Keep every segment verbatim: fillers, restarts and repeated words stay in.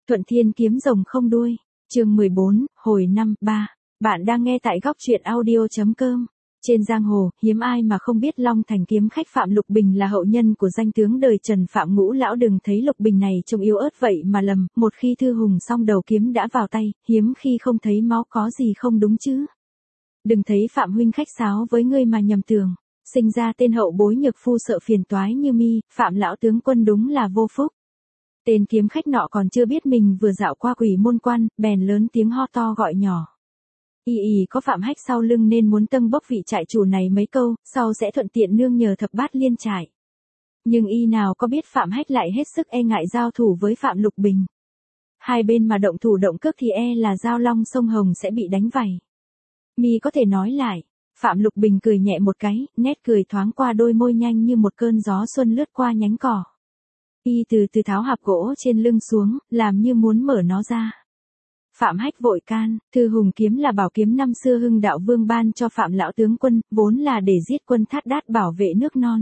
Thuận Thiên kiếm rồng không đuôi, chương mười bốn, hồi năm, ba. Bạn đang nghe tại góc truyện audio.com. Trên giang hồ, hiếm ai mà không biết Long Thành kiếm khách Phạm Lục Bình là hậu nhân của danh tướng đời Trần Phạm Ngũ Lão. Đừng thấy Lục Bình này trông yếu ớt vậy mà lầm, một khi Thư Hùng xong đầu kiếm đã vào tay, hiếm khi không thấy máu có gì không đúng chứ. Đừng thấy Phạm huynh khách sáo với ngươi mà nhầm tưởng, sinh ra tên hậu bối nhược phu sợ phiền toái như mi, Phạm lão tướng quân đúng là vô phúc. Tên kiếm khách nọ còn chưa biết mình vừa dạo qua Quỷ Môn Quan, bèn lớn tiếng ho to gọi nhỏ. Y y có Phạm Hách sau lưng nên muốn tâng bốc vị trại chủ này mấy câu, sau sẽ thuận tiện nương nhờ thập bát liên trại. Nhưng y nào có biết Phạm Hách lại hết sức e ngại giao thủ với Phạm Lục Bình. Hai bên mà động thủ động cước thì e là Giao Long sông Hồng sẽ bị đánh vảy. Mi có thể nói lại. Phạm Lục Bình cười nhẹ một cái, nét cười thoáng qua đôi môi nhanh như một cơn gió xuân lướt qua nhánh cỏ. Y từ từ tháo hạp gỗ trên lưng xuống, làm như muốn mở nó ra. Phạm Hách vội can, Thư Hùng kiếm là bảo kiếm năm xưa Hưng Đạo Vương ban cho Phạm lão tướng quân, vốn là để giết quân Thát Đát bảo vệ nước non.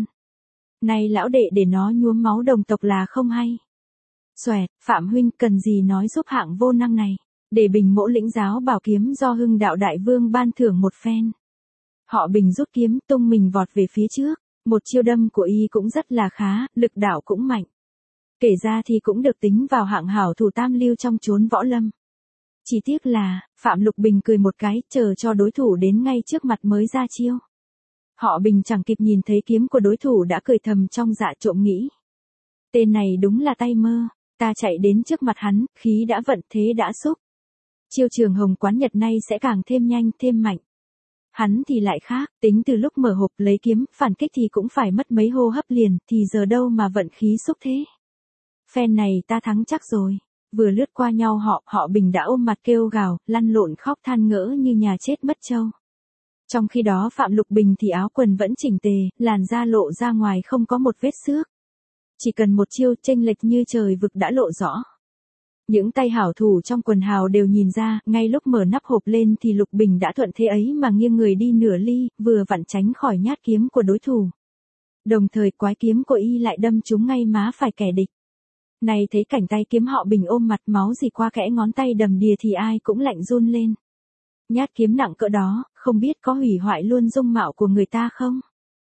Nay lão đệ để nó nhuốm máu đồng tộc là không hay. Xoẹt, Phạm huynh cần gì nói giúp hạng vô năng này, để Bình mỗ lĩnh giáo bảo kiếm do Hưng Đạo Đại Vương ban thưởng một phen. Họ Bình rút kiếm tung mình vọt về phía trước, một chiêu đâm của y cũng rất là khá, lực đạo cũng mạnh. Kể ra thì cũng được tính vào hạng hảo thủ tam lưu trong chốn võ lâm. Chỉ tiếc là, Phạm Lục Bình cười một cái, chờ cho đối thủ đến ngay trước mặt mới ra chiêu. Họ Bình chẳng kịp nhìn thấy kiếm của đối thủ đã cười thầm trong dạ trộm nghĩ. Tên này đúng là tay mơ, ta chạy đến trước mặt hắn, khí đã vận thế đã xúc. Chiêu Trường Hồng quán Nhật nay sẽ càng thêm nhanh, thêm mạnh. Hắn thì lại khác, tính từ lúc mở hộp lấy kiếm, phản kích thì cũng phải mất mấy hô hấp liền, thì giờ đâu mà vận khí xúc thế. Phen này ta thắng chắc rồi. Vừa lướt qua nhau họ, họ Bình đã ôm mặt kêu gào, lăn lộn khóc than ngỡ như nhà chết mất trâu. Trong khi đó Phạm Lục Bình thì áo quần vẫn chỉnh tề, làn da lộ ra ngoài không có một vết xước. Chỉ cần một chiêu chênh lệch như trời vực đã lộ rõ. Những tay hảo thủ trong quần hào đều nhìn ra, ngay lúc mở nắp hộp lên thì Lục Bình đã thuận thế ấy mà nghiêng người đi nửa ly, vừa vặn tránh khỏi nhát kiếm của đối thủ. Đồng thời quái kiếm của y lại đâm trúng ngay má phải kẻ địch. Này thấy cảnh tay kiếm họ Bình ôm mặt máu dì qua kẽ ngón tay đầm đìa thì ai cũng lạnh run lên. Nhát kiếm nặng cỡ đó, không biết có hủy hoại luôn dung mạo của người ta không?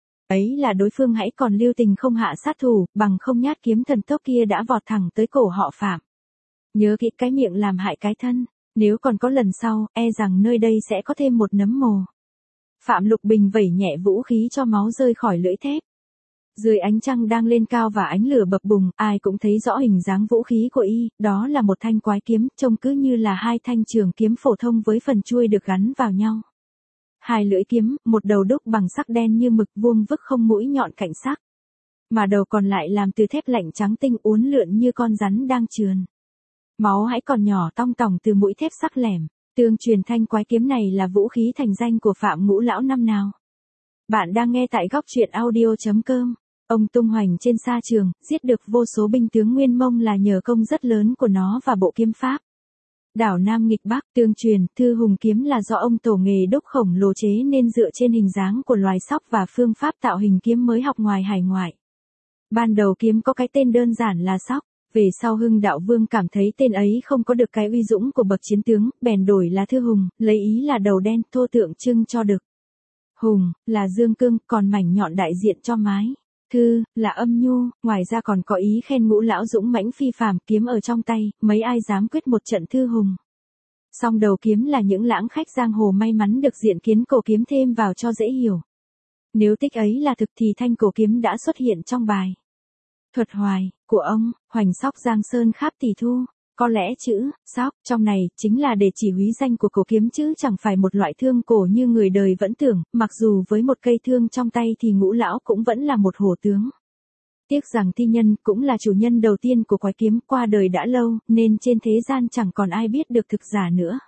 Ấy là đối phương hãy còn lưu tình không hạ sát thủ, bằng không nhát kiếm thần tốc kia đã vọt thẳng tới cổ họ Phạm. Nhớ kỹ cái miệng làm hại cái thân, nếu còn có lần sau, e rằng nơi đây sẽ có thêm một nấm mồ. Phạm Lục Bình vẩy nhẹ vũ khí cho máu rơi khỏi lưỡi thép. Dưới ánh trăng đang lên cao và ánh lửa bập bùng, ai cũng thấy rõ hình dáng vũ khí của y, đó là một thanh quái kiếm, trông cứ như là hai thanh trường kiếm phổ thông với phần chuôi được gắn vào nhau. Hai lưỡi kiếm, một đầu đúc bằng sắc đen như mực vuông vức không mũi nhọn cạnh sắc. Mà đầu còn lại làm từ thép lạnh trắng tinh uốn lượn như con rắn đang trườn. Máu hãy còn nhỏ tong tòng từ mũi thép sắc lẻm, tương truyền thanh quái kiếm này là vũ khí thành danh của Phạm Ngũ Lão năm nào. Bạn đang nghe tại góc truyện audio.com. Ông tung hoành trên sa trường, giết được vô số binh tướng Nguyên Mông là nhờ công rất lớn của nó và bộ kiếm pháp. Đảo Nam nghịch Bắc, tương truyền, Thư Hùng kiếm là do ông tổ nghề đúc khổng lồ chế nên dựa trên hình dáng của loài sóc và phương pháp tạo hình kiếm mới học ngoài hải ngoại. Ban đầu kiếm có cái tên đơn giản là sóc, về sau Hưng Đạo Vương cảm thấy tên ấy không có được cái uy dũng của bậc chiến tướng, bèn đổi là Thư Hùng, lấy ý là đầu đen, thô tượng trưng cho đực. Hùng, là dương cương, còn mảnh nhọn đại diện cho mái. Thư, là âm nhu, ngoài ra còn có ý khen Ngũ Lão dũng mãnh phi phàm, kiếm ở trong tay, mấy ai dám quyết một trận Thư Hùng. Song đầu kiếm là những lãng khách giang hồ may mắn được diện kiến cổ kiếm thêm vào cho dễ hiểu. Nếu tích ấy là thực thì thanh cổ kiếm đã xuất hiện trong bài Thuật Hoài, của ông, Hoành Sóc Giang Sơn Kháp Tỷ Thu. Có lẽ chữ, sóc, trong này, chính là để chỉ huy danh của cổ kiếm chứ chẳng phải một loại thương cổ như người đời vẫn tưởng, mặc dù với một cây thương trong tay thì Ngũ Lão cũng vẫn là một hổ tướng. Tiếc rằng thi nhân cũng là chủ nhân đầu tiên của quái kiếm qua đời đã lâu, nên trên thế gian chẳng còn ai biết được thực giả nữa.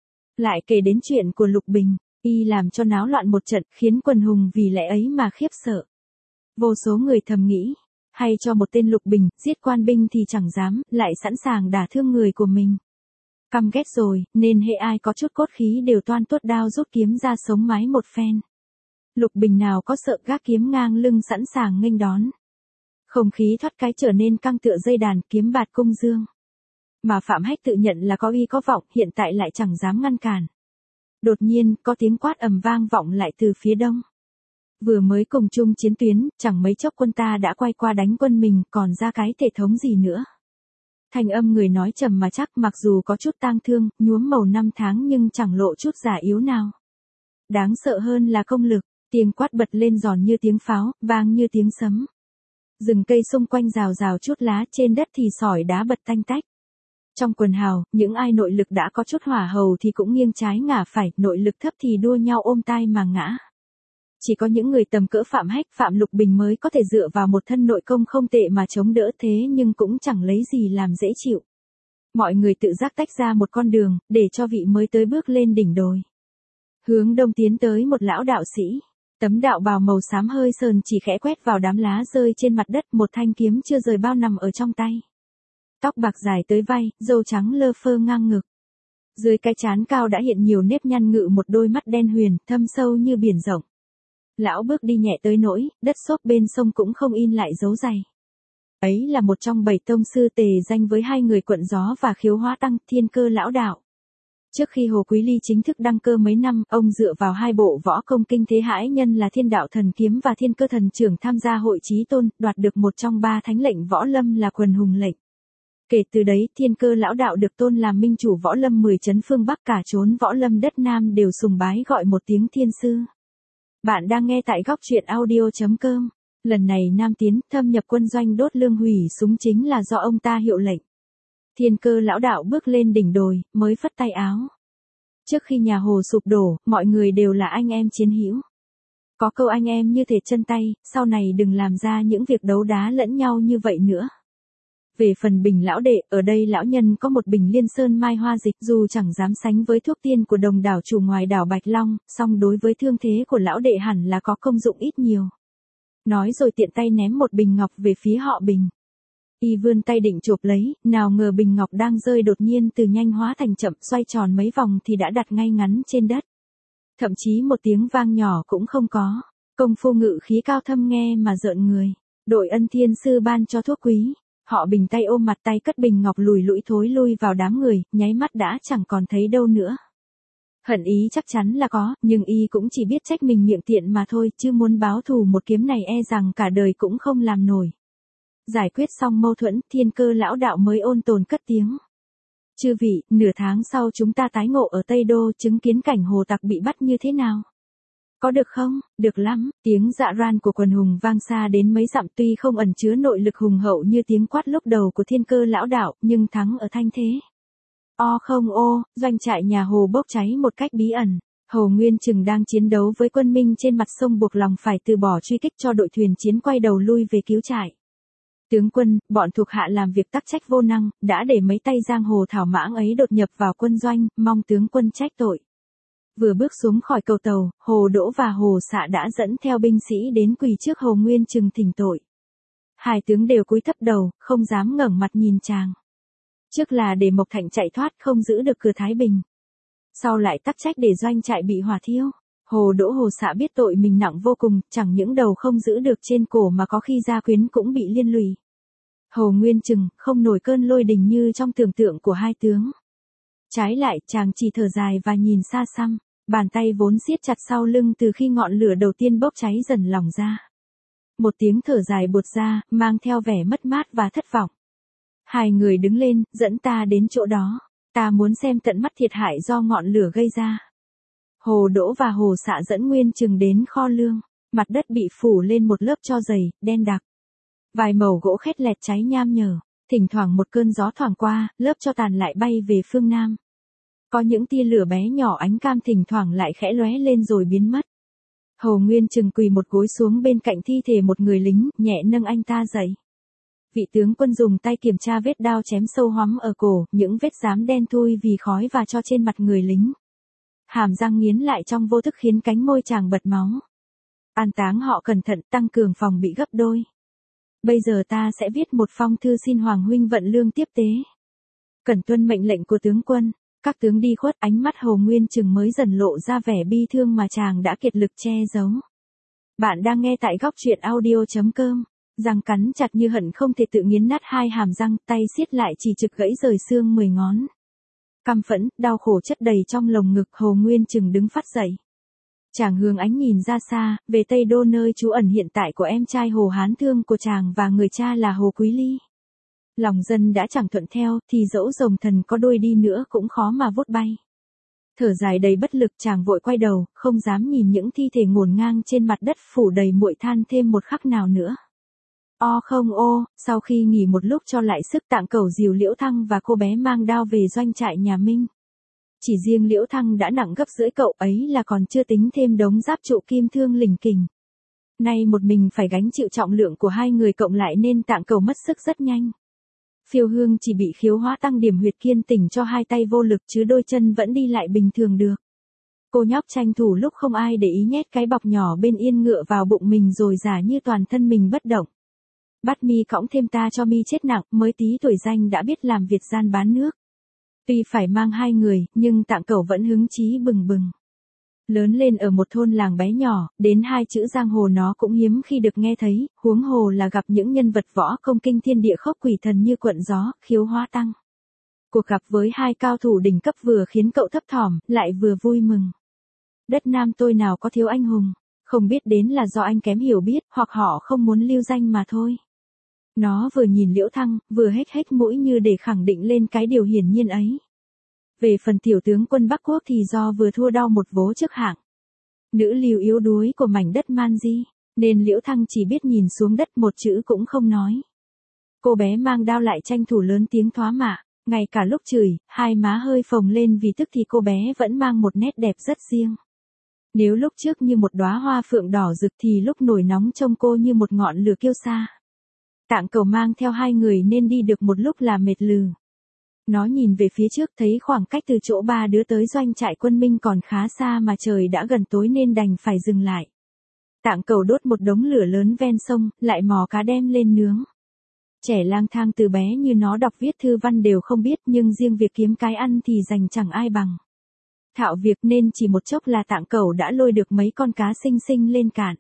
Lại kể đến chuyện của Lục Bình, y làm cho náo loạn một trận khiến quần hùng vì lẽ ấy mà khiếp sợ. Vô số người thầm nghĩ. Hay cho một tên Lục Bình, giết quan binh thì chẳng dám, lại sẵn sàng đả thương người của mình. Căm ghét rồi, nên hệ ai có chút cốt khí đều toan tuốt đao rút kiếm ra sống mái một phen. Lục Bình nào có sợ gác kiếm ngang lưng sẵn sàng nghênh đón. Không khí thoát cái trở nên căng tựa dây đàn kiếm bạt cung dương. Mà Phạm Hách tự nhận là có uy có vọng, hiện tại lại chẳng dám ngăn cản. Đột nhiên, có tiếng quát ầm vang vọng lại từ phía đông. Vừa mới cùng chung chiến tuyến, chẳng mấy chốc quân ta đã quay qua đánh quân mình, còn ra cái thể thống gì nữa. Thanh âm người nói trầm mà chắc, mặc dù có chút tang thương, nhuốm màu năm tháng nhưng chẳng lộ chút già yếu nào. Đáng sợ hơn là công lực, tiếng quát bật lên giòn như tiếng pháo, vang như tiếng sấm. Rừng cây xung quanh rào rào chút lá, trên đất thì sỏi đá bật tanh tách. Trong quần hào, những ai nội lực đã có chút hỏa hầu thì cũng nghiêng trái ngả phải, nội lực thấp thì đua nhau ôm tai mà ngã. Chỉ có những người tầm cỡ Phạm Hách, Phạm Lục Bình mới có thể dựa vào một thân nội công không tệ mà chống đỡ, thế nhưng cũng chẳng lấy gì làm dễ chịu. Mọi người tự giác tách ra một con đường, để cho vị mới tới bước lên đỉnh đồi. Hướng đông tiến tới một lão đạo sĩ. Tấm đạo bào màu xám hơi sờn chỉ khẽ quét vào đám lá rơi trên mặt đất, một thanh kiếm chưa rời bao nằm ở trong tay. Tóc bạc dài tới vai, râu trắng lơ phơ ngang ngực. Dưới cái trán cao đã hiện nhiều nếp nhăn ngự một đôi mắt đen huyền, thâm sâu như biển rộng. Lão bước đi nhẹ tới nỗi, đất xốp bên sông cũng không in lại dấu giày. Ấy là một trong bảy tông sư tề danh với hai người Quận Gió và Khiếu Hóa Tăng, Thiên Cơ lão đạo. Trước khi Hồ Quý Ly chính thức đăng cơ mấy năm, ông dựa vào hai bộ võ công kinh thế hãi nhân là Thiên Đạo Thần Kiếm và Thiên Cơ Thần Trưởng tham gia hội chí tôn, đoạt được một trong ba thánh lệnh võ lâm là Quần Hùng lệnh. Kể từ đấy, Thiên Cơ lão đạo được tôn làm minh chủ võ lâm mười chấn phương Bắc, cả chốn võ lâm đất Nam đều sùng bái gọi một tiếng thiên sư. Bạn đang nghe tại góc truyện audio chấm com. Lần này Nam tiến, thâm nhập quân doanh đốt lương hủy súng chính là do ông ta hiệu lệnh. Thiên Cơ lão đạo bước lên đỉnh đồi, mới phất tay áo. Trước khi nhà Hồ sụp đổ, mọi người đều là anh em chiến hữu. Có câu anh em như thể chân tay, sau này đừng làm ra những việc đấu đá lẫn nhau như vậy nữa. Về phần Bình lão đệ, ở đây lão nhân có một bình Liên Sơn Mai Hoa dịch, dù chẳng dám sánh với thuốc tiên của đồng đảo chủ ngoài đảo Bạch Long, song đối với thương thế của lão đệ hẳn là có công dụng ít nhiều. Nói rồi tiện tay ném một bình ngọc về phía họ Bình. Y vươn tay định chộp lấy, nào ngờ bình ngọc đang rơi đột nhiên từ nhanh hóa thành chậm, xoay tròn mấy vòng thì đã đặt ngay ngắn trên đất. Thậm chí một tiếng vang nhỏ cũng không có. Công phu ngự khí cao thâm nghe mà rợn người. Đội Ân Thiên sư ban cho thuốc quý. Họ Bình tay ôm mặt, tay cất bình ngọc lùi lũi thối lui vào đám người, nháy mắt đã chẳng còn thấy đâu nữa. Hận ý chắc chắn là có, nhưng y cũng chỉ biết trách mình miệng tiện mà thôi, chứ muốn báo thù một kiếm này e rằng cả đời cũng không làm nổi. Giải quyết xong mâu thuẫn, Thiên Cơ lão đạo mới ôn tồn cất tiếng. Chư vị, nửa tháng sau chúng ta tái ngộ ở Tây Đô, chứng kiến cảnh Hồ tặc bị bắt như thế nào? Có được không? Được lắm. Tiếng dạ ran của quần hùng vang xa đến mấy dặm, tuy không ẩn chứa nội lực hùng hậu như tiếng quát lúc đầu của Thiên Cơ lão đạo, nhưng thắng ở thanh thế. O không ô, doanh trại nhà Hồ bốc cháy một cách bí ẩn. Hồ Nguyên Trừng đang chiến đấu với quân Minh trên mặt sông, buộc lòng phải từ bỏ truy kích cho đội thuyền chiến quay đầu lui về cứu trại. Tướng quân, bọn thuộc hạ làm việc tắc trách vô năng, đã để mấy tay giang hồ thảo mãng ấy đột nhập vào quân doanh, mong tướng quân trách tội. Vừa bước xuống khỏi cầu tàu, Hồ Đỗ và Hồ Xạ đã dẫn theo binh sĩ đến quỳ trước Hồ Nguyên Trừng thỉnh tội. Hai tướng đều cúi thấp đầu, không dám ngẩng mặt nhìn chàng. Trước là để Mộc Thạnh chạy thoát không giữ được cửa Thái Bình. Sau lại tắc trách để doanh trại bị hỏa thiêu. Hồ Đỗ Hồ Xạ biết tội mình nặng vô cùng, chẳng những đầu không giữ được trên cổ mà có khi gia quyến cũng bị liên lụy. Hồ Nguyên Trừng không nổi cơn lôi đình như trong tưởng tượng của hai tướng. Trái lại, chàng chỉ thở dài và nhìn xa xăm, bàn tay vốn siết chặt sau lưng từ khi ngọn lửa đầu tiên bốc cháy dần lỏng ra. Một tiếng thở dài buột ra, mang theo vẻ mất mát và thất vọng. Hai người đứng lên, dẫn ta đến chỗ đó. Ta muốn xem tận mắt thiệt hại do ngọn lửa gây ra. Hồ Đỗ và Hồ Xạ dẫn Nguyên Trừng đến kho lương. Mặt đất bị phủ lên một lớp tro dày, đen đặc. Vài mẩu gỗ khét lẹt cháy nham nhở. Thỉnh thoảng một cơn gió thoảng qua, lớp tro tàn lại bay về phương Nam. Có những tia lửa bé nhỏ ánh cam thỉnh thoảng lại khẽ lóe lên rồi biến mất. Hồ Nguyên Trừng quỳ một gối xuống bên cạnh thi thể một người lính, nhẹ nâng anh ta dậy. Vị tướng quân dùng tay kiểm tra vết đao chém sâu hoắm ở cổ, những vết rám đen thui vì khói và tro trên mặt người lính. Hàm răng nghiến lại trong vô thức khiến cánh môi chàng bật máu. An táng họ cẩn thận, tăng cường phòng bị gấp đôi. Bây giờ ta sẽ viết một phong thư xin Hoàng huynh vận lương tiếp tế. Cần tuân mệnh lệnh của tướng quân. Các tướng đi khuất, ánh mắt Hồ Nguyên Trừng mới dần lộ ra vẻ bi thương mà chàng đã kiệt lực che giấu. Bạn đang nghe tại góc truyện audio chấm com. Răng cắn chặt như hận không thể tự nghiến nát hai hàm răng, tay siết lại chỉ trực gãy rời xương mười ngón. Căm phẫn, đau khổ chất đầy trong lồng ngực, Hồ Nguyên Trừng đứng phát dậy. Chàng hướng ánh nhìn ra xa, về Tây Đô nơi trú ẩn hiện tại của em trai Hồ Hán Thương của chàng và người cha là Hồ Quý Ly. Lòng dân đã chẳng thuận theo, thì dẫu rồng thần có đuôi đi nữa cũng khó mà vút bay. Thở dài đầy bất lực, chàng vội quay đầu, không dám nhìn những thi thể ngổn ngang trên mặt đất phủ đầy muội than thêm một khắc nào nữa. O không ô, sau khi nghỉ một lúc cho lại sức, Tạng Cẩu dìu Liễu Thăng và cô bé mang đao về doanh trại nhà Minh. Chỉ riêng Liễu Thăng đã nặng gấp rưỡi cậu ấy là còn chưa tính thêm đống giáp trụ kim thương lình kình. Nay một mình phải gánh chịu trọng lượng của hai người cộng lại nên Tạng Cẩu mất sức rất nhanh. Phiêu Hương chỉ bị khiếu hóa tăng điểm huyệt kiên tỉnh cho hai tay vô lực chứ đôi chân vẫn đi lại bình thường được. Cô nhóc tranh thủ lúc không ai để ý nhét cái bọc nhỏ bên yên ngựa vào bụng mình rồi giả như toàn thân mình bất động. Bắt mi cõng thêm ta cho mi chết nặng, mới tí tuổi danh đã biết làm việc gian bán nước. Tuy phải mang hai người, nhưng Tạng Cẩu vẫn hứng chí bừng bừng. Lớn lên ở một thôn làng bé nhỏ, đến hai chữ giang hồ nó cũng hiếm khi được nghe thấy, huống hồ là gặp những nhân vật võ công kinh thiên địa khốc quỷ thần như Quận Gió, Khiếu Hóa Tăng. Cuộc gặp với hai cao thủ đỉnh cấp vừa khiến cậu thấp thỏm, lại vừa vui mừng. Đất Nam tôi nào có thiếu anh hùng, không biết đến là do anh kém hiểu biết, hoặc họ không muốn lưu danh mà thôi. Nó vừa nhìn Liễu Thăng, vừa hếch hếch mũi như để khẳng định lên cái điều hiển nhiên ấy. Về phần tiểu tướng quân Bắc Quốc thì do vừa thua đau một vố trước hạng. Nữ lưu yếu đuối của mảnh đất Man Di, nên Liễu Thăng chỉ biết nhìn xuống đất một chữ cũng không nói. Cô bé mang đao lại tranh thủ lớn tiếng thoá mạ, ngay cả lúc chửi, hai má hơi phồng lên vì tức thì cô bé vẫn mang một nét đẹp rất riêng. Nếu lúc trước như một đóa hoa phượng đỏ rực thì lúc nổi nóng trông cô như một ngọn lửa kiêu sa. Tạng Cẩu mang theo hai người nên đi được một lúc là mệt lừ. Nó nhìn về phía trước thấy khoảng cách từ chỗ ba đứa tới doanh trại quân Minh còn khá xa mà trời đã gần tối nên đành phải dừng lại. Tạng Cẩu đốt một đống lửa lớn ven sông, lại mò cá đem lên nướng. Trẻ lang thang từ bé như nó đọc viết thư văn đều không biết, nhưng riêng việc kiếm cái ăn thì dành chẳng ai bằng. Thạo việc nên chỉ một chốc là Tạng Cẩu đã lôi được mấy con cá xinh xinh lên cạn.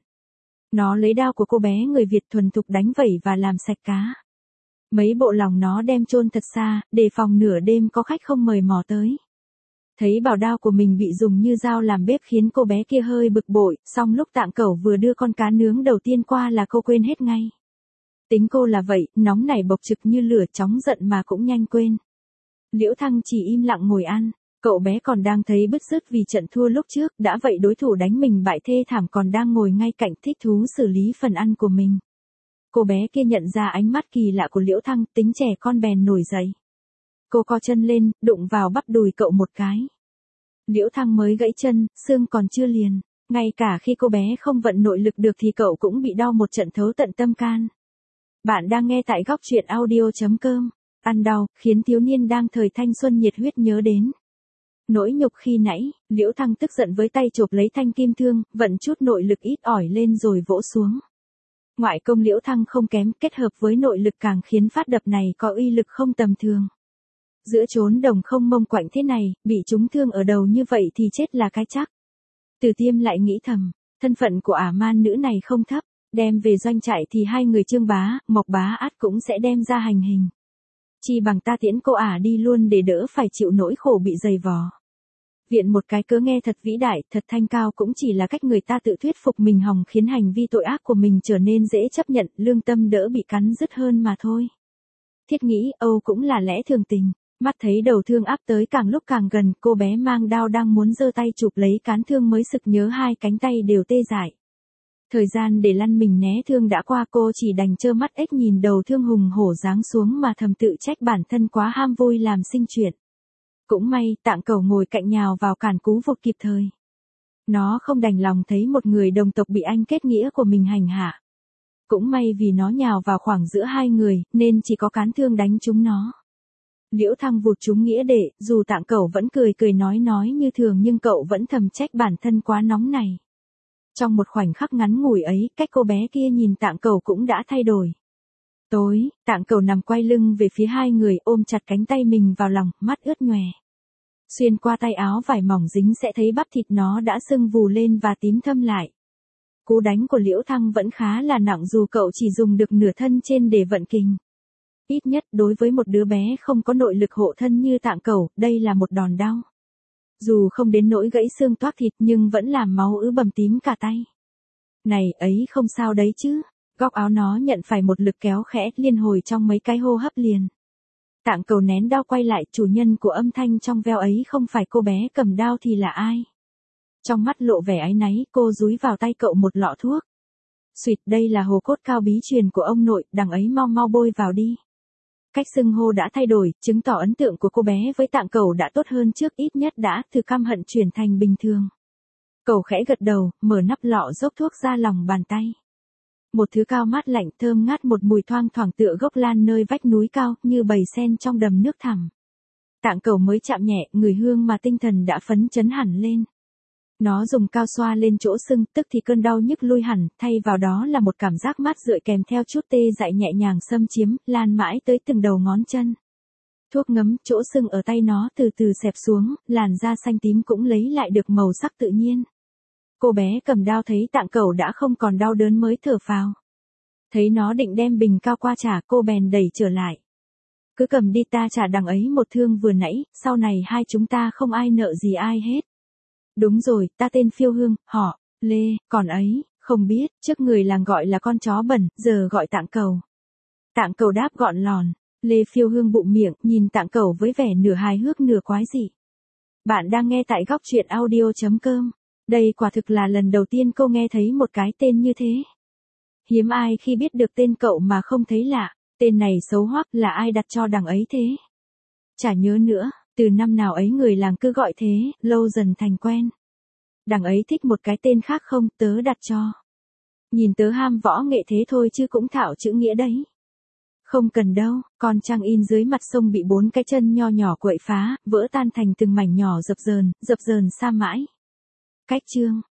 Nó lấy đao của cô bé người Việt thuần thục đánh vẩy và làm sạch cá. Mấy bộ lòng nó đem chôn thật xa, để phòng nửa đêm có khách không mời mò tới. Thấy bảo đao của mình bị dùng như dao làm bếp khiến cô bé kia hơi bực bội, song lúc Tạng Cẩu vừa đưa con cá nướng đầu tiên qua là cô quên hết ngay. Tính cô là vậy, nóng nảy bộc trực như lửa, chóng giận mà cũng nhanh quên. Liễu Thăng chỉ im lặng ngồi ăn, cậu bé còn đang thấy bứt rứt vì trận thua lúc trước, đã vậy đối thủ đánh mình bại thê thảm còn đang ngồi ngay cạnh thích thú xử lý phần ăn của mình. Cô bé kia nhận ra ánh mắt kỳ lạ của Liễu Thăng, tính trẻ con bèn nổi dậy. Cô co chân lên, đụng vào bắp đùi cậu một cái. Liễu Thăng mới gãy chân, xương còn chưa liền, ngay cả khi cô bé không vận nội lực được thì cậu cũng bị đau một trận thấu tận tâm can. Bạn đang nghe tại góc truyện audio chấm com. Ăn đau, khiến thiếu niên đang thời thanh xuân nhiệt huyết nhớ đến nỗi nhục khi nãy. Liễu Thăng tức giận với tay chộp lấy thanh kim thương, vận chút nội lực ít ỏi lên rồi vỗ xuống. Ngoại công Liễu Thăng không kém, kết hợp với nội lực càng khiến phát đập này có uy lực không tầm thường. Giữa chốn đồng không mông quạnh thế này, bị trúng thương ở đầu như vậy thì chết là cái chắc. Từ Tiêm lại nghĩ thầm, thân phận của ả man nữ này không thấp, đem về doanh trại thì hai người Trương Bá, Mộc Bá ắt cũng sẽ đem ra hành hình. Chi bằng ta tiễn cô ả đi luôn để đỡ phải chịu nỗi khổ bị dày vò. Viện một cái cớ nghe thật vĩ đại, thật thanh cao cũng chỉ là cách người ta tự thuyết phục mình hòng khiến hành vi tội ác của mình trở nên dễ chấp nhận, lương tâm đỡ bị cắn rứt hơn mà thôi. Thiết nghĩ Âu cũng là lẽ thường tình, mắt thấy đầu thương áp tới càng lúc càng gần, cô bé mang đao đang muốn giơ tay chụp lấy cán thương mới sực nhớ hai cánh tay đều tê dại. Thời gian để lăn mình né thương đã qua, cô chỉ đành trơ mắt ếch nhìn đầu thương hùng hổ giáng xuống mà thầm tự trách bản thân quá ham vui làm sinh chuyện. Cũng may, Tạng Cẩu ngồi cạnh nhào vào cản cú vụt kịp thời. Nó không đành lòng thấy một người đồng tộc bị anh kết nghĩa của mình hành hạ. Cũng may vì nó nhào vào khoảng giữa hai người, nên chỉ có cán thương đánh trúng nó. Liễu Thăng vụt trúng nghĩa đệ, dù Tạng Cẩu vẫn cười cười nói nói như thường nhưng cậu vẫn thầm trách bản thân quá nóng này. Trong một khoảnh khắc ngắn ngủi ấy, cách cô bé kia nhìn Tạng Cẩu cũng đã thay đổi. Tối, Tạng Cẩu nằm quay lưng về phía hai người, ôm chặt cánh tay mình vào lòng, mắt ướt nhòe. Xuyên qua tay áo vải mỏng dính sẽ thấy bắp thịt nó đã sưng vù lên và tím thâm lại. Cú đánh của Liễu Thăng vẫn khá là nặng dù cậu chỉ dùng được nửa thân trên để vận kình. Ít nhất đối với một đứa bé không có nội lực hộ thân như Tạng Cẩu, đây là một đòn đau. Dù không đến nỗi gãy xương toác thịt nhưng vẫn làm máu ứ bầm tím cả tay. Này ấy không sao đấy chứ. Góc áo nó nhận phải một lực kéo khẽ liên hồi trong mấy cái hô hấp liền. Tạng Cẩu nén đau quay lại, chủ nhân của âm thanh trong veo ấy không phải cô bé cầm đao thì là ai? Trong mắt lộ vẻ áy náy, cô dúi vào tay cậu một lọ thuốc. Xuyệt, đây là hồ cốt cao bí truyền của ông nội, đằng ấy mau mau bôi vào đi. Cách xưng hô đã thay đổi, chứng tỏ ấn tượng của cô bé với Tạng Cẩu đã tốt hơn trước, ít nhất đã từ căm hận chuyển thành bình thường. Cậu khẽ gật đầu, mở nắp lọ dốc thuốc ra lòng bàn tay. Một thứ cao mát lạnh thơm ngát, một mùi thoang thoảng tựa gốc lan nơi vách núi cao, như bầy sen trong đầm nước thẳm. Tạng Cẩu mới chạm nhẹ, ngửi hương mà tinh thần đã phấn chấn hẳn lên. Nó dùng cao xoa lên chỗ sưng, tức thì cơn đau nhức lui hẳn, thay vào đó là một cảm giác mát rượi kèm theo chút tê dại nhẹ nhàng xâm chiếm, lan mãi tới từng đầu ngón chân. Thuốc ngấm, chỗ sưng ở tay nó từ từ xẹp xuống, làn da xanh tím cũng lấy lại được màu sắc tự nhiên. Cô bé cầm đao thấy Tạng Cẩu đã không còn đau đớn mới thở phào. Thấy nó định đem bình cao qua trả, cô bèn đẩy trở lại. Cứ cầm đi, ta trả đằng ấy một thương vừa nãy, sau này hai chúng ta không ai nợ gì ai hết. Đúng rồi, ta tên Phiêu Hương, họ Lê, còn ấy, không biết, trước người làng gọi là con chó bẩn, giờ gọi Tạng Cẩu. Tạng Cẩu đáp gọn lòn. Lê Phiêu Hương bụng miệng, nhìn Tạng Cẩu với vẻ nửa hài hước nửa quái dị. Bạn đang nghe tại góc truyện audio chấm com. Đây quả thực là lần đầu tiên cô nghe thấy một cái tên như thế. Hiếm ai khi biết được tên cậu mà không thấy lạ. Tên này xấu hoắc, là ai đặt cho đằng ấy thế? Chả nhớ nữa, từ năm nào ấy người làng cứ gọi thế, lâu dần thành quen. Đằng ấy thích một cái tên khác không, tớ đặt cho. Nhìn tớ ham võ nghệ thế thôi chứ cũng thạo chữ nghĩa đấy. Không cần đâu, con trăng in dưới mặt sông bị bốn cái chân nho nhỏ quậy phá, vỡ tan thành từng mảnh nhỏ dập dờn, dập dờn xa mãi. Cách chương.